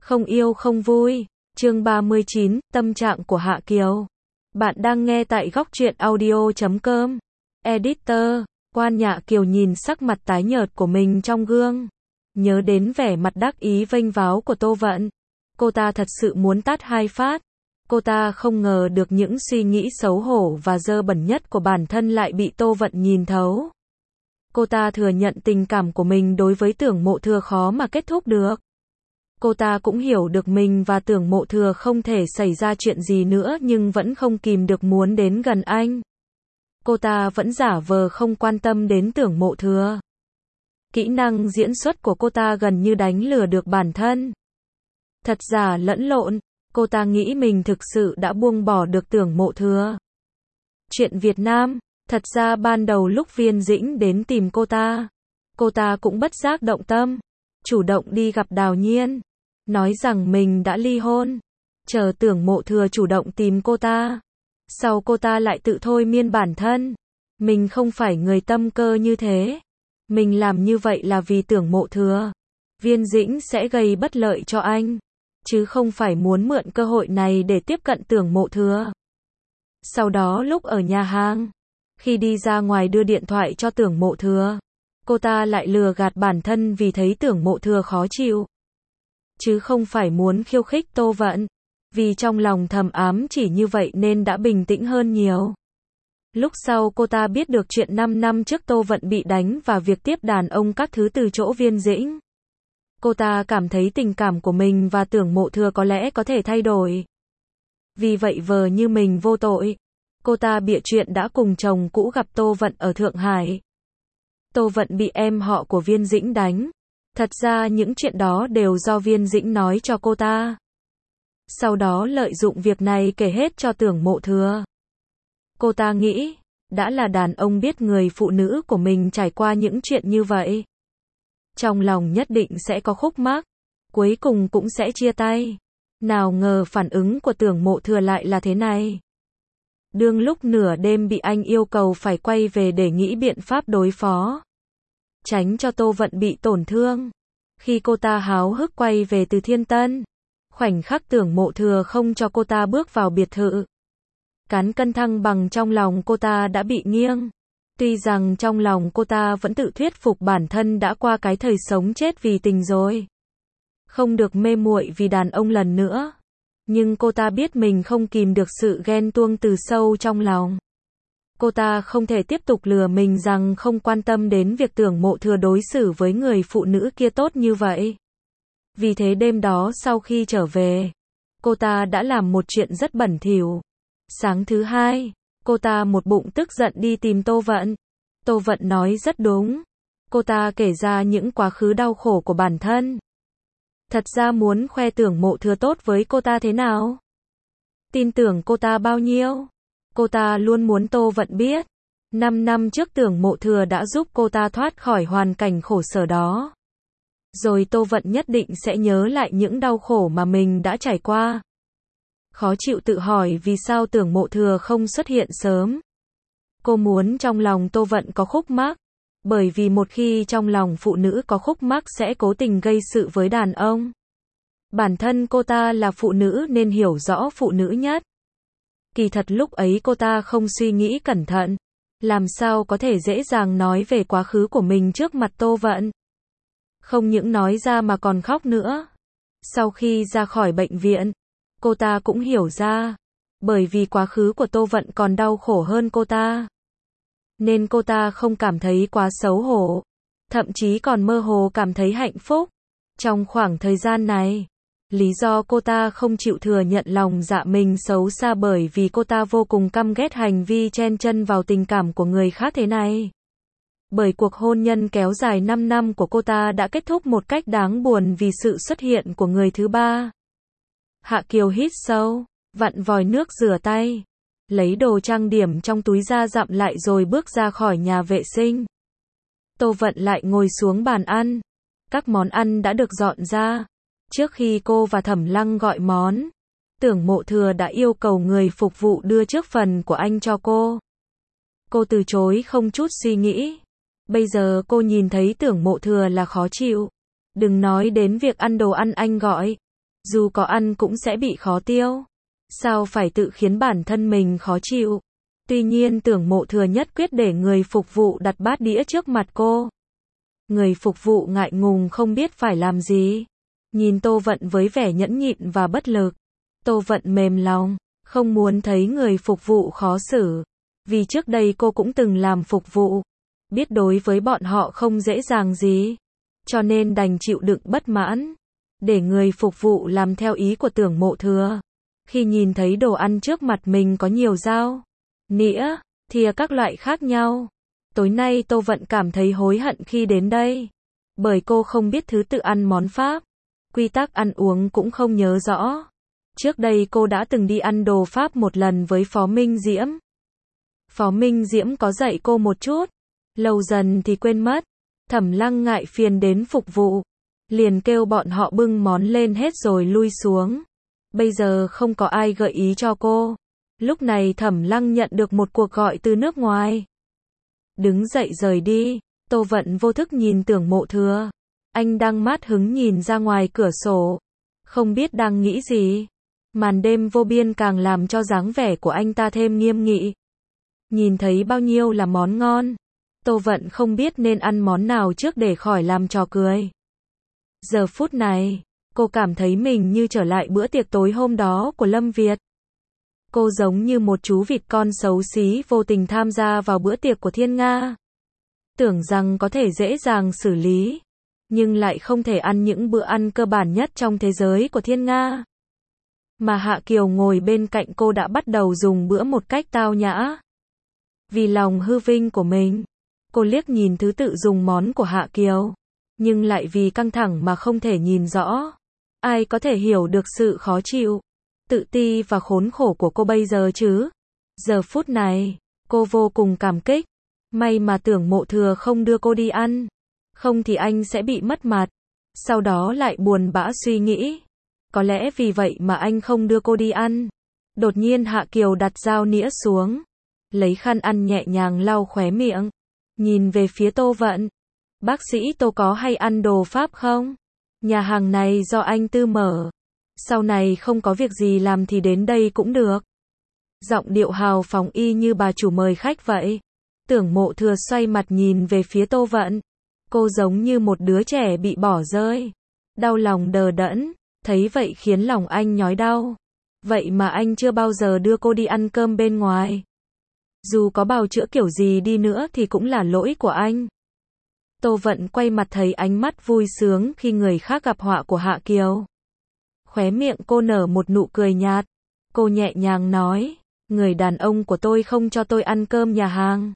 Không yêu không vui. Chương 39, tâm trạng của Hạ Kiều. Bạn đang nghe tại góc truyện audio.com. Editor, Quan Nhạ Kiều nhìn sắc mặt tái nhợt của mình trong gương. Nhớ đến vẻ mặt đắc ý vênh váo của Tô Vận. Cô ta thật sự muốn tát hai phát. Cô ta không ngờ được những suy nghĩ xấu hổ và dơ bẩn nhất của bản thân lại bị Tô Vận nhìn thấu. Cô ta thừa nhận tình cảm của mình đối với Tưởng Mộ Thừa khó mà kết thúc được. Cô ta cũng hiểu được mình và Tưởng Mộ Thừa không thể xảy ra chuyện gì nữa nhưng vẫn không kìm được muốn đến gần anh. Cô ta vẫn giả vờ không quan tâm đến Tưởng Mộ Thừa. Kỹ năng diễn xuất của cô ta gần như đánh lừa được bản thân. Thật giả lẫn lộn, cô ta nghĩ mình thực sự đã buông bỏ được Tưởng Mộ Thừa. Chuyện Việt Nam, thật ra ban đầu lúc Viên Dĩnh đến tìm cô ta cũng bất giác động tâm, chủ động đi gặp Đào Nhiên, nói rằng mình đã ly hôn, chờ Tưởng Mộ Thừa chủ động tìm cô ta. Sau cô ta lại tự thôi miên bản thân, mình không phải người tâm cơ như thế, mình làm như vậy là vì Tưởng Mộ Thừa. Viên Dĩnh sẽ gây bất lợi cho anh, chứ không phải muốn mượn cơ hội này để tiếp cận Tưởng Mộ Thừa. Sau đó lúc ở nhà hàng, khi đi ra ngoài đưa điện thoại cho Tưởng Mộ Thừa, cô ta lại lừa gạt bản thân vì thấy Tưởng Mộ Thừa khó chịu, chứ không phải muốn khiêu khích Tô Vận. Vì trong lòng thầm ám chỉ như vậy nên đã bình tĩnh hơn nhiều. Lúc sau cô ta biết được chuyện 5 năm trước Tô Vận bị đánh và việc tiếp đàn ông các thứ từ chỗ Viên Dĩnh. Cô ta cảm thấy tình cảm của mình và Tưởng Mộ Thừa có lẽ có thể thay đổi. Vì vậy vờ như mình vô tội, cô ta bịa chuyện đã cùng chồng cũ gặp Tô Vận ở Thượng Hải. Tô Vận bị em họ của Viên Dĩnh đánh. Thật ra những chuyện đó đều do Viên Dĩnh nói cho cô ta. Sau đó lợi dụng việc này kể hết cho Tưởng Mộ Thừa. Cô ta nghĩ, đã là đàn ông biết người phụ nữ của mình trải qua những chuyện như vậy, trong lòng nhất định sẽ có khúc mắc, cuối cùng cũng sẽ chia tay. Nào ngờ phản ứng của Tưởng Mộ Thừa lại là thế này. Đương lúc nửa đêm bị anh yêu cầu phải quay về để nghĩ biện pháp đối phó, tránh cho Tô Vận bị tổn thương. Khi cô ta háo hức quay về từ Thiên Tân, khoảnh khắc Tưởng Mộ Thừa không cho cô ta bước vào biệt thự. Cán cân thăng bằng trong lòng cô ta đã bị nghiêng. Tuy rằng trong lòng cô ta vẫn tự thuyết phục bản thân đã qua cái thời sống chết vì tình rồi, không được mê muội vì đàn ông lần nữa. Nhưng cô ta biết mình không kìm được sự ghen tuông từ sâu trong lòng. Cô ta không thể tiếp tục lừa mình rằng không quan tâm đến việc Tưởng Mộ Thừa đối xử với người phụ nữ kia tốt như vậy. Vì thế đêm đó sau khi trở về, cô ta đã làm một chuyện rất bẩn thỉu. Sáng thứ hai, cô ta một bụng tức giận đi tìm Tô Vận. Tô Vận nói rất đúng. Cô ta kể ra những quá khứ đau khổ của bản thân. Thật ra muốn khoe Tưởng Mộ Thừa tốt với cô ta thế nào, tin tưởng cô ta bao nhiêu. Cô ta luôn muốn Tô Vận biết, 5 năm trước Tưởng Mộ Thừa đã giúp cô ta thoát khỏi hoàn cảnh khổ sở đó. Rồi Tô Vận nhất định sẽ nhớ lại những đau khổ mà mình đã trải qua. Khó chịu tự hỏi vì sao Tưởng Mộ Thừa không xuất hiện sớm. Cô muốn trong lòng Tô Vận có khúc mắc, bởi vì một khi trong lòng phụ nữ có khúc mắc sẽ cố tình gây sự với đàn ông. Bản thân cô ta là phụ nữ nên hiểu rõ phụ nữ nhất. Kỳ thật lúc ấy cô ta không suy nghĩ cẩn thận, làm sao có thể dễ dàng nói về quá khứ của mình trước mặt Tô Vận. Không những nói ra mà còn khóc nữa. Sau khi ra khỏi bệnh viện, cô ta cũng hiểu ra, bởi vì quá khứ của Tô Vận còn đau khổ hơn cô ta, nên cô ta không cảm thấy quá xấu hổ, thậm chí còn mơ hồ cảm thấy hạnh phúc. Trong khoảng thời gian này, lý do cô ta không chịu thừa nhận lòng dạ mình xấu xa bởi vì cô ta vô cùng căm ghét hành vi chen chân vào tình cảm của người khác thế này. Bởi cuộc hôn nhân kéo dài 5 năm của cô ta đã kết thúc một cách đáng buồn vì sự xuất hiện của người thứ ba. Hạ Kiều hít sâu, vặn vòi nước rửa tay, lấy đồ trang điểm trong túi ra dặm lại rồi bước ra khỏi nhà vệ sinh. Tô Vận lại ngồi xuống bàn ăn. Các món ăn đã được dọn ra. Trước khi cô và Thẩm Lăng gọi món, Tưởng Mộ Thừa đã yêu cầu người phục vụ đưa trước phần của anh cho cô. Cô từ chối không chút suy nghĩ. Bây giờ cô nhìn thấy Tưởng Mộ Thừa là khó chịu. Đừng nói đến việc ăn đồ ăn anh gọi. Dù có ăn cũng sẽ bị khó tiêu. Sao phải tự khiến bản thân mình khó chịu? Tuy nhiên Tưởng Mộ Thừa nhất quyết để người phục vụ đặt bát đĩa trước mặt cô. Người phục vụ ngại ngùng không biết phải làm gì. Nhìn Tô Vận với vẻ nhẫn nhịn và bất lực. Tô Vận mềm lòng, không muốn thấy người phục vụ khó xử. Vì trước đây cô cũng từng làm phục vụ. Biết đối với bọn họ không dễ dàng gì. Cho nên đành chịu đựng bất mãn. Để người phục vụ làm theo ý của Tưởng Mộ Thừa. Khi nhìn thấy đồ ăn trước mặt mình có nhiều dao, nĩa, thìa các loại khác nhau. Tối nay Tô Vận cảm thấy hối hận khi đến đây. Bởi cô không biết thứ tự ăn món Pháp. Quy tắc ăn uống cũng không nhớ rõ. Trước đây cô đã từng đi ăn đồ Pháp một lần với Phó Minh Diễm. Phó Minh Diễm có dạy cô một chút. Lâu dần thì quên mất. Thẩm Lăng ngại phiền đến phục vụ. Liền kêu bọn họ bưng món lên hết rồi lui xuống. Bây giờ không có ai gợi ý cho cô. Lúc này Thẩm Lăng nhận được một cuộc gọi từ nước ngoài. Đứng dậy rời đi. Tô Vận vô thức nhìn Tưởng Mộ Thừa. Anh đang mát hứng nhìn ra ngoài cửa sổ. Không biết đang nghĩ gì. Màn đêm vô biên càng làm cho dáng vẻ của anh ta thêm nghiêm nghị. Nhìn thấy bao nhiêu là món ngon. Tô Vận không biết nên ăn món nào trước để khỏi làm trò cười. Giờ phút này, cô cảm thấy mình như trở lại bữa tiệc tối hôm đó của Lâm Việt. Cô giống như một chú vịt con xấu xí vô tình tham gia vào bữa tiệc của Thiên Nga. Tưởng rằng có thể dễ dàng xử lý, nhưng lại không thể ăn những bữa ăn cơ bản nhất trong thế giới của Thiên Nga. Mà Hạ Kiều ngồi bên cạnh cô đã bắt đầu dùng bữa một cách tao nhã. Vì lòng hư vinh của mình, cô liếc nhìn thứ tự dùng món của Hạ Kiều, nhưng lại vì căng thẳng mà không thể nhìn rõ. Ai có thể hiểu được sự khó chịu, tự ti và khốn khổ của cô bây giờ chứ? Giờ phút này, cô vô cùng cảm kích. May mà Tưởng Mộ Thừa không đưa cô đi ăn. Không thì anh sẽ bị mất mặt. Sau đó lại buồn bã suy nghĩ. Có lẽ vì vậy mà anh không đưa cô đi ăn. Đột nhiên Hạ Kiều đặt dao nĩa xuống. Lấy khăn ăn nhẹ nhàng lau khóe miệng. Nhìn về phía Tô Vận. Bác sĩ Tô có hay ăn đồ Pháp không? Nhà hàng này do anh Tư mở. Sau này không có việc gì làm thì đến đây cũng được. Giọng điệu hào phóng y như bà chủ mời khách vậy. Tưởng Mộ Thừa xoay mặt nhìn về phía Tô Vận. Cô giống như một đứa trẻ bị bỏ rơi. Đau lòng đờ đẫn. Thấy vậy khiến lòng anh nhói đau. Vậy mà anh chưa bao giờ đưa cô đi ăn cơm bên ngoài. Dù có bào chữa kiểu gì đi nữa thì cũng là lỗi của anh. Tô Vận quay mặt thấy ánh mắt vui sướng khi người khác gặp họa của Hạ Kiều. Khóe miệng cô nở một nụ cười nhạt. Cô nhẹ nhàng nói, người đàn ông của tôi không cho tôi ăn cơm nhà hàng.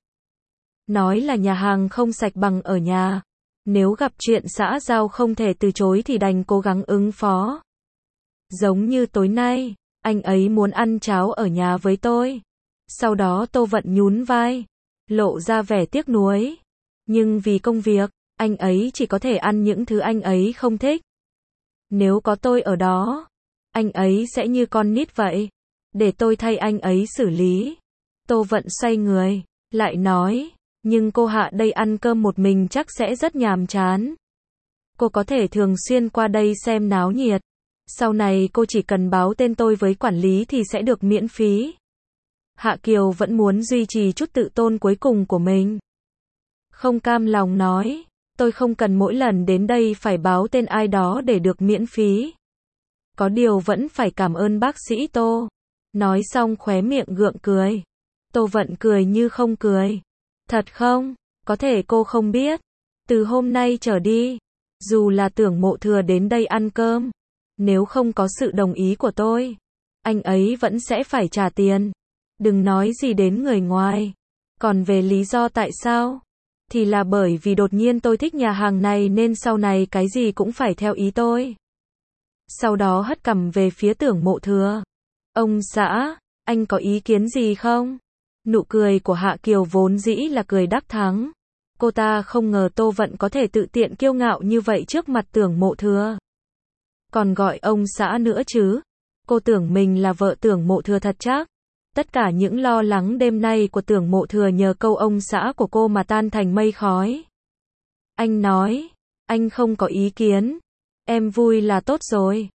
Nói là nhà hàng không sạch bằng ở nhà. Nếu gặp chuyện xã giao không thể từ chối thì đành cố gắng ứng phó. Giống như tối nay, anh ấy muốn ăn cháo ở nhà với tôi. Sau đó Tô Vận nhún vai, lộ ra vẻ tiếc nuối. Nhưng vì công việc, anh ấy chỉ có thể ăn những thứ anh ấy không thích. Nếu có tôi ở đó, anh ấy sẽ như con nít vậy. Để tôi thay anh ấy xử lý. Tô Vận xoay người, lại nói, nhưng cô Hạ đây ăn cơm một mình chắc sẽ rất nhàm chán. Cô có thể thường xuyên qua đây xem náo nhiệt. Sau này cô chỉ cần báo tên tôi với quản lý thì sẽ được miễn phí. Hạ Kiều vẫn muốn duy trì chút tự tôn cuối cùng của mình. Không cam lòng nói, tôi không cần mỗi lần đến đây phải báo tên ai đó để được miễn phí. Có điều vẫn phải cảm ơn bác sĩ Tô. Nói xong khóe miệng gượng cười. Tô Vận cười như không cười. Thật không? Có thể cô không biết. Từ hôm nay trở đi, dù là Tưởng Mộ Thừa đến đây ăn cơm, nếu không có sự đồng ý của tôi, anh ấy vẫn sẽ phải trả tiền. Đừng nói gì đến người ngoài. Còn về lý do tại sao? Thì là bởi vì đột nhiên tôi thích nhà hàng này nên sau này cái gì cũng phải theo ý tôi. Sau đó hất cằm về phía Tưởng Mộ Thừa. Ông xã, anh có ý kiến gì không? Nụ cười của Hạ Kiều vốn dĩ là cười đắc thắng. Cô ta không ngờ Tô Vận có thể tự tiện kiêu ngạo như vậy trước mặt Tưởng Mộ Thừa. Còn gọi ông xã nữa chứ? Cô tưởng mình là vợ Tưởng Mộ Thừa thật chắc. Tất cả những lo lắng đêm nay của Tưởng Mộ Thừa nhờ câu ông xã của cô mà tan thành mây khói. Anh nói, anh không có ý kiến. Em vui là tốt rồi.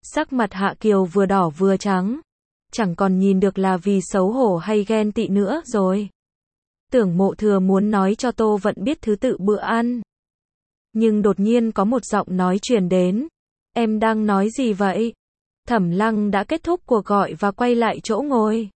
Sắc mặt Hạ Kiều vừa đỏ vừa trắng. Chẳng còn nhìn được là vì xấu hổ hay ghen tị nữa rồi. Tưởng Mộ Thừa muốn nói cho Tô Vận biết thứ tự bữa ăn. Nhưng đột nhiên có một giọng nói truyền đến. Em đang nói gì vậy? Thẩm Lăng đã kết thúc cuộc gọi và quay lại chỗ ngồi.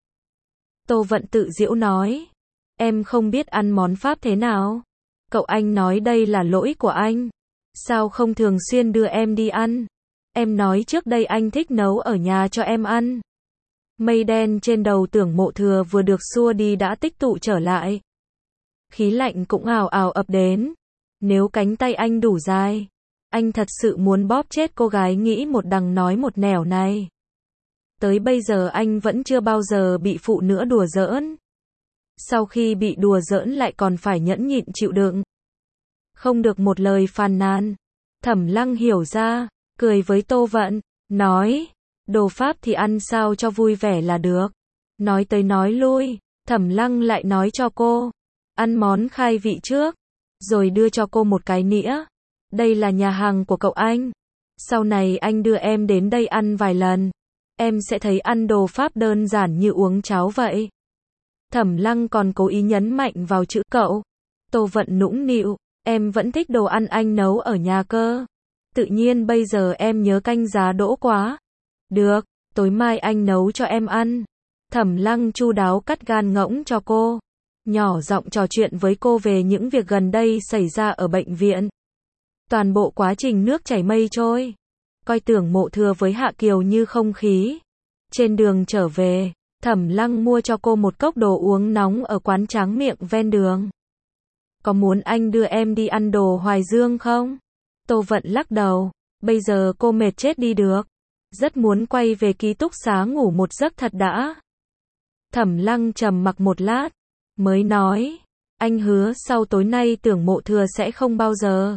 Tô Vận tự giễu nói. Em không biết ăn món Pháp thế nào. Cậu anh nói đây là lỗi của anh. Sao không thường xuyên đưa em đi ăn? Em nói trước đây anh thích nấu ở nhà cho em ăn. Mây đen trên đầu Tưởng Mộ Thừa vừa được xua đi đã tích tụ trở lại. Khí lạnh cũng ào ào ập đến. Nếu cánh tay anh đủ dài, anh thật sự muốn bóp chết cô gái nghĩ một đằng nói một nẻo này. Tới bây giờ anh vẫn chưa bao giờ bị phụ nữ đùa giỡn. Sau khi bị đùa giỡn lại còn phải nhẫn nhịn chịu đựng. Không được một lời phàn nàn. Thẩm Lăng hiểu ra, cười với Tô Vận, nói, đồ Pháp thì ăn sao cho vui vẻ là được. Nói tới nói lui, Thẩm Lăng lại nói cho cô, ăn món khai vị trước, rồi đưa cho cô một cái nĩa. Đây là nhà hàng của cậu anh. Sau này anh đưa em đến đây ăn vài lần. Em sẽ thấy ăn đồ Pháp đơn giản như uống cháo vậy. Thẩm Lăng còn cố ý nhấn mạnh vào chữ cậu. Tô Vận nũng nịu, em vẫn thích đồ ăn anh nấu ở nhà cơ. Tự nhiên bây giờ em nhớ canh giá đỗ quá. Được, tối mai anh nấu cho em ăn. Thẩm Lăng chu đáo cắt gan ngỗng cho cô. Nhỏ giọng trò chuyện với cô về những việc gần đây xảy ra ở bệnh viện. Toàn bộ quá trình nước chảy mây trôi. Coi Tưởng Mộ Thừa với Hạ Kiều như không khí. Trên đường trở về, Thẩm Lăng mua cho cô một cốc đồ uống nóng ở quán tráng miệng ven đường. Có muốn anh đưa em đi ăn đồ Hoài Dương không? Tô Vận lắc đầu. Bây giờ cô mệt chết đi được. Rất muốn quay về ký túc xá ngủ một giấc thật đã. Thẩm Lăng trầm mặc một lát. Mới nói. Anh hứa sau tối nay Tưởng Mộ Thừa sẽ không bao giờ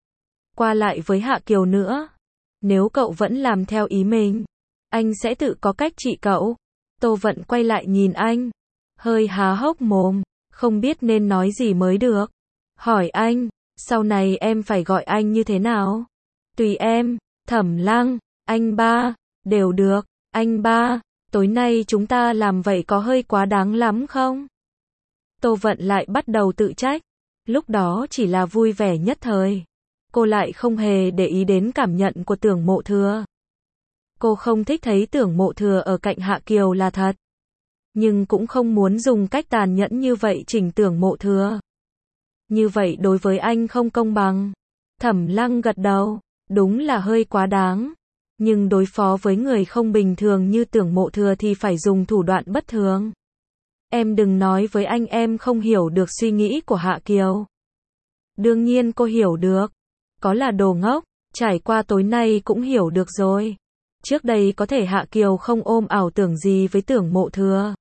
qua lại với Hạ Kiều nữa. Nếu cậu vẫn làm theo ý mình, anh sẽ tự có cách trị cậu. Tô Vận quay lại nhìn anh. Hơi há hốc mồm. Không biết nên nói gì mới được. Hỏi anh. Sau này em phải gọi anh như thế nào? Tùy em. Thẩm Lăng. Anh ba. Đều được. Anh ba. Tối nay chúng ta làm vậy có hơi quá đáng lắm không? Tô Vận lại bắt đầu tự trách. Lúc đó chỉ là vui vẻ nhất thời. Cô lại không hề để ý đến cảm nhận của Tưởng Mộ Thừa. Cô không thích thấy Tưởng Mộ Thừa ở cạnh Hạ Kiều là thật. Nhưng cũng không muốn dùng cách tàn nhẫn như vậy chỉnh Tưởng Mộ Thừa. Như vậy đối với anh không công bằng. Thẩm Lăng gật đầu. Đúng là hơi quá đáng. Nhưng đối phó với người không bình thường như Tưởng Mộ Thừa thì phải dùng thủ đoạn bất thường. Em đừng nói với anh em không hiểu được suy nghĩ của Hạ Kiều. Đương nhiên cô hiểu được. Có là đồ ngốc, trải qua tối nay cũng hiểu được rồi. Trước đây có thể Hạ Kiều không ôm ảo tưởng gì với Tưởng Mộ Thừa.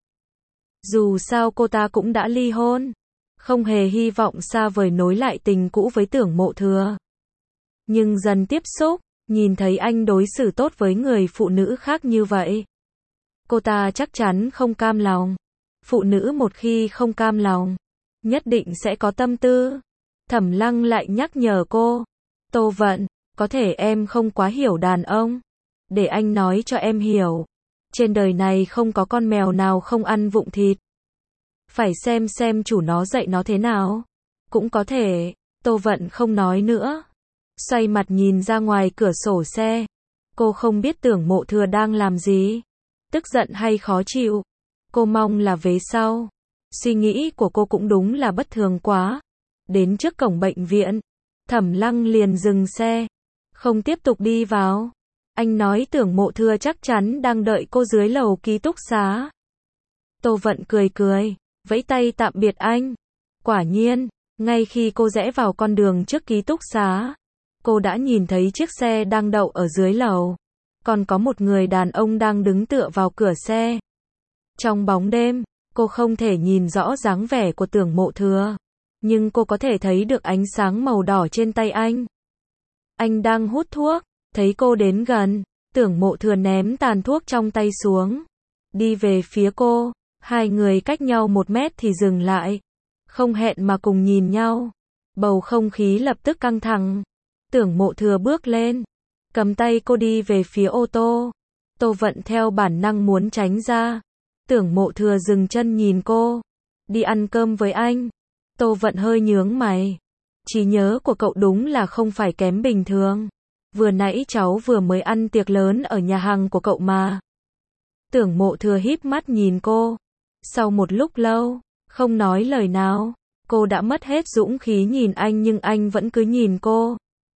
Dù sao cô ta cũng đã ly hôn. Không hề hy vọng xa vời nối lại tình cũ với Tưởng Mộ Thừa. Nhưng dần tiếp xúc, nhìn thấy anh đối xử tốt với người phụ nữ khác như vậy. Cô ta chắc chắn không cam lòng. Phụ nữ một khi không cam lòng, nhất định sẽ có tâm tư. Thẩm Lăng lại nhắc nhở cô. Tô Vận, có thể em không quá hiểu đàn ông. Để anh nói cho em hiểu. Trên đời này không có con mèo nào không ăn vụng thịt. Phải xem chủ nó dạy nó thế nào. Cũng có thể. Tô Vận không nói nữa. Xoay mặt nhìn ra ngoài cửa sổ xe. Cô không biết Tưởng Mộ Thừa đang làm gì. Tức giận hay khó chịu. Cô mong là về sau. Suy nghĩ của cô cũng đúng là bất thường quá. Đến trước cổng bệnh viện, Thẩm Lăng liền dừng xe. Không tiếp tục đi vào. Anh nói Tưởng Mộ Thừa chắc chắn đang đợi cô dưới lầu ký túc xá. Tô Vận cười cười, vẫy tay tạm biệt anh. Quả nhiên, ngay khi cô rẽ vào con đường trước ký túc xá, cô đã nhìn thấy chiếc xe đang đậu ở dưới lầu. Còn có một người đàn ông đang đứng tựa vào cửa xe. Trong bóng đêm, cô không thể nhìn rõ dáng vẻ của Tưởng Mộ Thừa. Nhưng cô có thể thấy được ánh sáng màu đỏ trên tay anh. Anh đang hút thuốc. Thấy cô đến gần, Tưởng Mộ Thừa ném tàn thuốc trong tay xuống. Đi về phía cô. Hai người cách nhau 1 mét thì dừng lại. Không hẹn mà cùng nhìn nhau. Bầu không khí lập tức căng thẳng. Tưởng Mộ Thừa bước lên. cầm tay cô đi về phía ô tô. Tô Vận theo bản năng muốn tránh ra. Tưởng Mộ Thừa dừng chân nhìn cô. Đi ăn cơm với anh. Tô Vận hơi nhướng mày. Trí nhớ của cậu đúng là không phải kém bình thường. Vừa nãy cháu vừa mới ăn tiệc lớn ở nhà hàng của cậu mà. Tưởng Mộ Thừa híp mắt nhìn cô. Sau một lúc lâu, không nói lời nào, cô đã mất hết dũng khí nhìn anh nhưng anh vẫn cứ nhìn cô.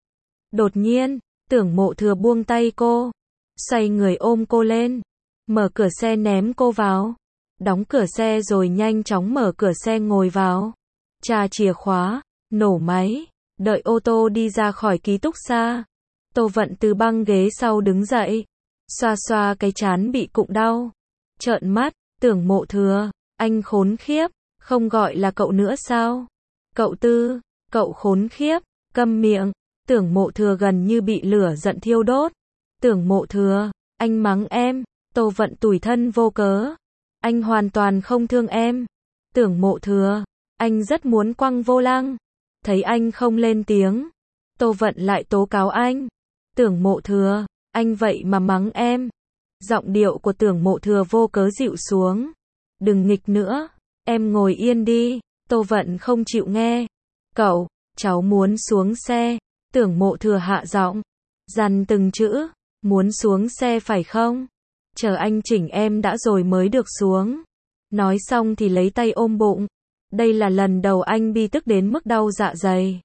Đột nhiên, Tưởng Mộ Thừa buông tay cô, xoay người ôm cô lên, mở cửa xe ném cô vào, đóng cửa xe rồi nhanh chóng mở cửa xe ngồi vào, tra chìa khóa, nổ máy, đợi ô tô đi ra khỏi ký túc xá. Tô Vận từ băng ghế sau đứng dậy, xoa xoa cái trán bị cụng đau, trợn mắt. Tưởng Mộ Thừa, anh khốn khiếp, không gọi là cậu nữa sao? Cậu Tư, cậu khốn khiếp, câm miệng. Tưởng Mộ Thừa gần như bị lửa giận thiêu đốt. Tưởng Mộ Thừa, anh mắng em. Tô Vận tủi thân vô cớ. Anh hoàn toàn không thương em. Tưởng Mộ Thừa, anh rất muốn quăng vô lăng. Thấy anh không lên tiếng, Tô Vận lại tố cáo anh. Tưởng Mộ Thừa, anh vậy mà mắng em. Giọng điệu của Tưởng Mộ Thừa vô cớ dịu xuống. Đừng nghịch nữa, em ngồi yên đi. Tô Vận không chịu nghe. Cậu, cháu muốn xuống xe. Tưởng Mộ Thừa hạ giọng, dằn từng chữ, muốn xuống xe phải không? Chờ anh chỉnh em đã rồi mới được xuống. Nói xong thì lấy tay ôm bụng. Đây là lần đầu anh bi tức đến mức đau dạ dày.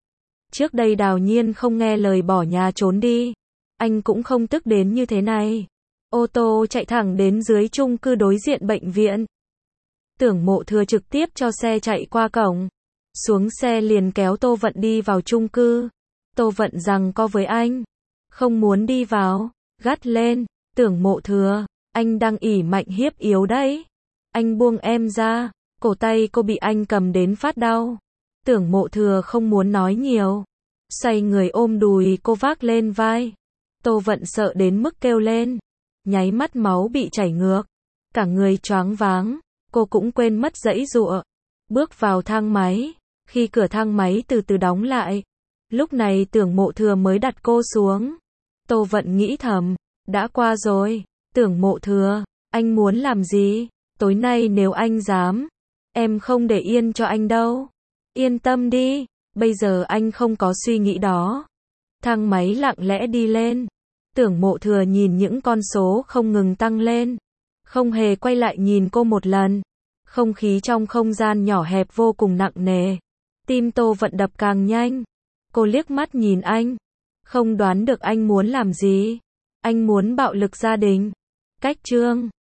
Trước đây Đào Nhiên không nghe lời bỏ nhà trốn đi. Anh cũng không tức đến như thế này. Ô tô chạy thẳng đến dưới chung cư đối diện bệnh viện. Tưởng Mộ Thừa trực tiếp cho xe chạy qua cổng. Xuống xe liền kéo Tô Vận đi vào chung cư. Tô Vận giằng co với anh. Không muốn đi vào. Gắt lên. Tưởng Mộ Thừa, anh đang ỉ mạnh hiếp yếu đấy. Anh buông em ra. Cổ tay cô bị anh cầm đến phát đau. Tưởng Mộ Thừa không muốn nói nhiều. Xoay người ôm đùi cô vác lên vai. Tô Vận sợ đến mức kêu lên. Nháy mắt máu bị chảy ngược. Cả người choáng váng. Cô cũng quên mất giãy giụa. Bước vào thang máy. Khi cửa thang máy từ từ đóng lại. Lúc này Tưởng Mộ Thừa mới đặt cô xuống. Tô Vận nghĩ thầm. Đã qua rồi. Tưởng Mộ Thừa, anh muốn làm gì? Tối nay nếu anh dám, em không để yên cho anh đâu. Yên tâm đi. Bây giờ anh không có suy nghĩ đó. Thang máy lặng lẽ đi lên. Tưởng Mộ Thừa nhìn những con số không ngừng tăng lên. Không hề quay lại nhìn cô một lần. Không khí trong không gian nhỏ hẹp vô cùng nặng nề. Tim Tô Vận đập càng nhanh. Cô liếc mắt nhìn anh. Không đoán được anh muốn làm gì. Anh muốn bạo lực gia đình. Cách chương